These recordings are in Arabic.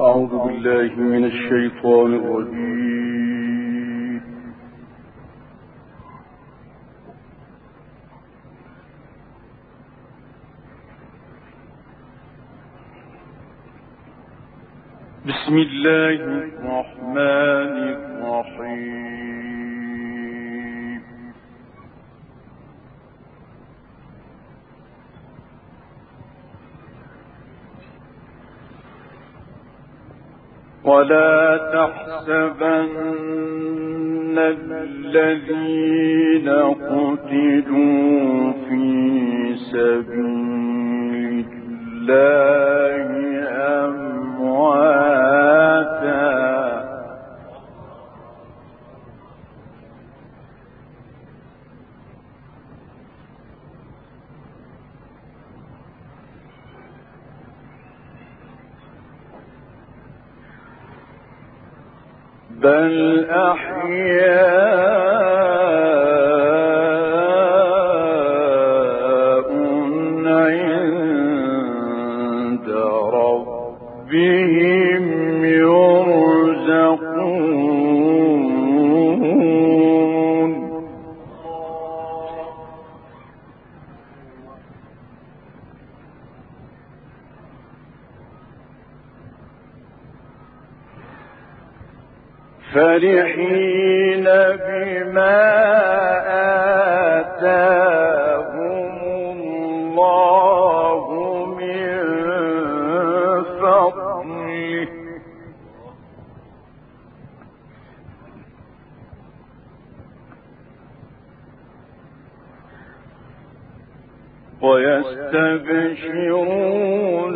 أعوذ بالله من الشيطان الرجيم. بسم الله الرحمن الرحيم. ولا تحسبن الذين قتلوا في سبيل الله أمواتا بل أحياء عند ربهم يرزقون فرحين بما آتاهم الله من فضله ويستبشرون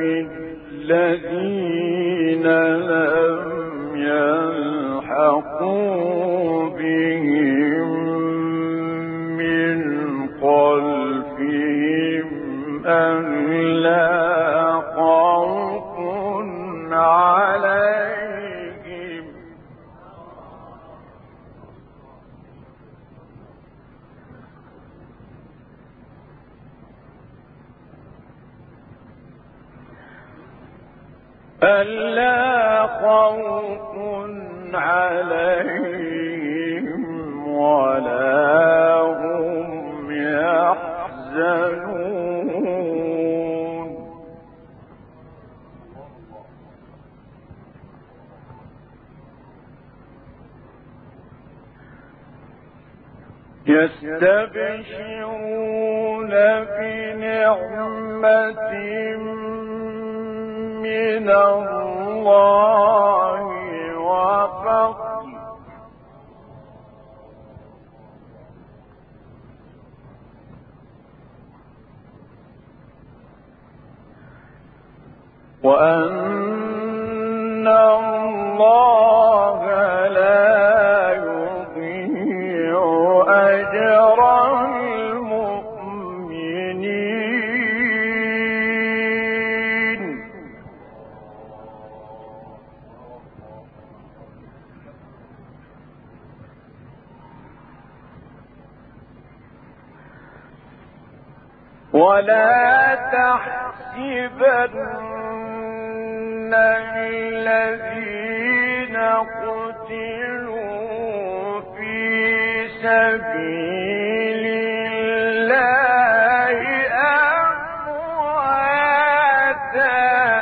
بالذين لم يلحقوا بهم من خلفهم ألا خوف عليهم ولا هم يحزنون يستبشرون بنعمة من الله وفضل وأن الله لا يضيع أجر المؤمنين ولا تحسبن الذين قتلوا في سبيل الله أمواتا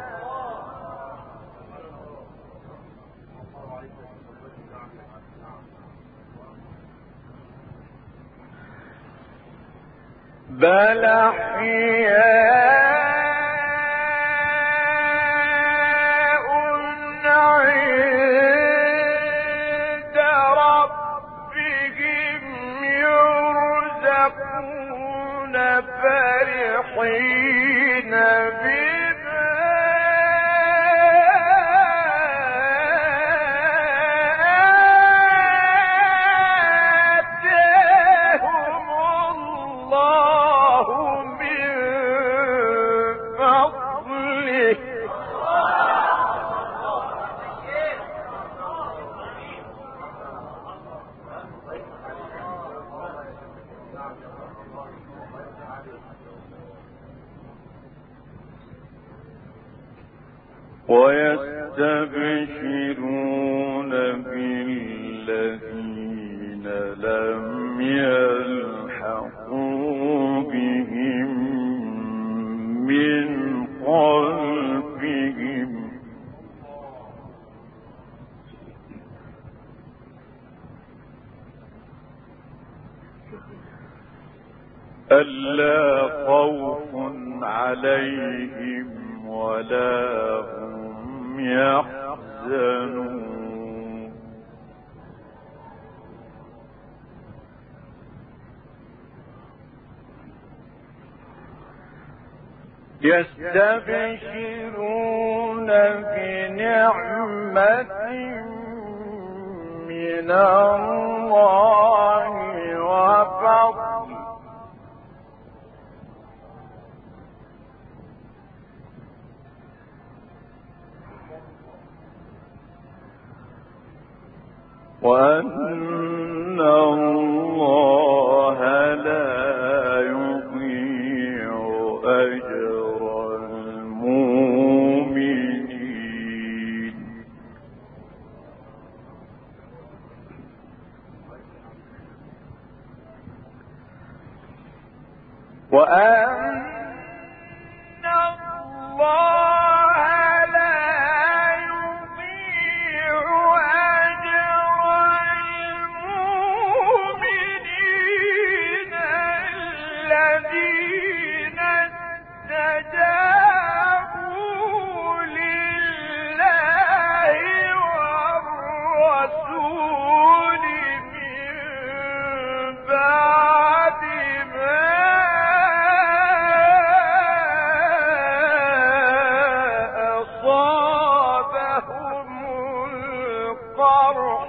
بل أحياء عند ربهم يرزقون فرحين بما آتاهم الله من ويستبشرون بالذين لم يلحقوا بهم من خلفهم ألا خوف عليهم ولا هم يحزنون يستبشرون بنعمة من الله وفضل وأن الله لا يضيع أجر المؤمنين وأن الله لا يضيع أجر المؤمنين الذين استجابوا لله والرسول من بعد ما أصابهم القرح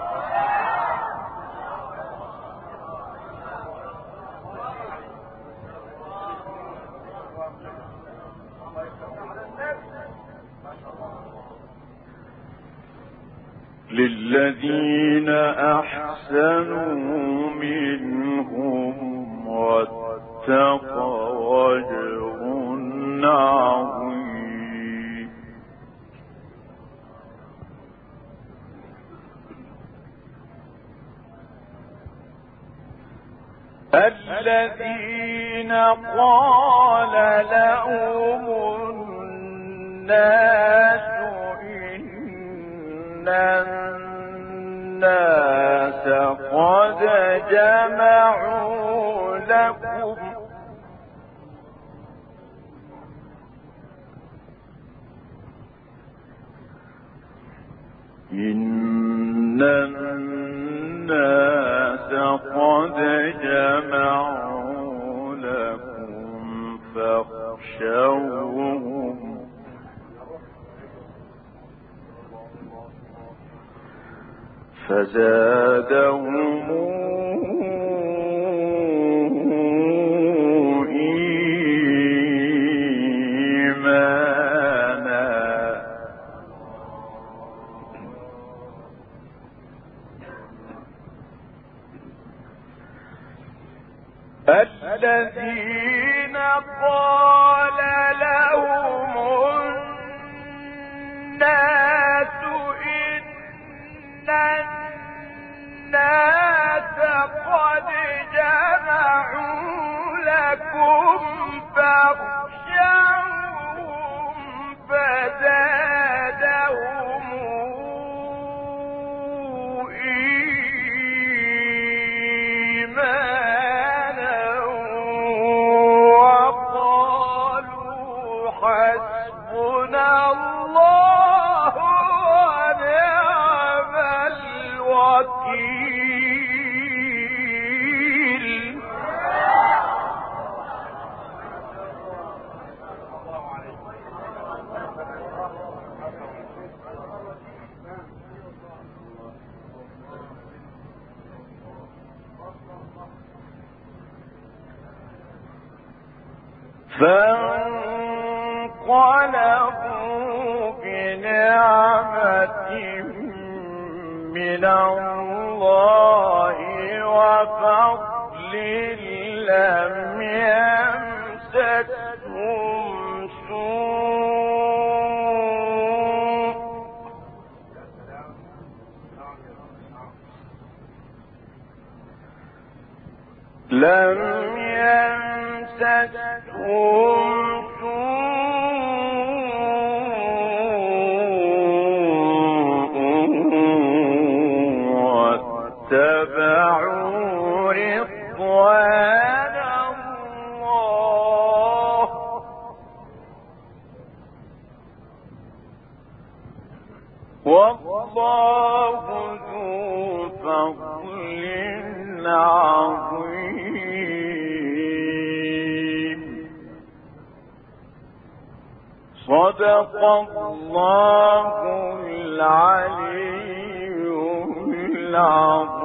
للذين أحسنوا منهم واتقوا أجر عظيم الذين قال لهم الناس إن الناس قد جمعوا لكم إن الناس قد جمعوا لكم فاخشوهم فزادهم إيمانا الذين قال لهم الناس إن الناس قد جمعوا لكم فاخشوهم فزادهم إيمانا وقالوا حسبنا الله ونعم الوكيل فانقلبوا بنعمة من الله وفضل لم يمسسهم سوء لم يمسسهم واتبعوا رضوان الله والله ذو فضل عظيم. صدق الله العلي العظيم.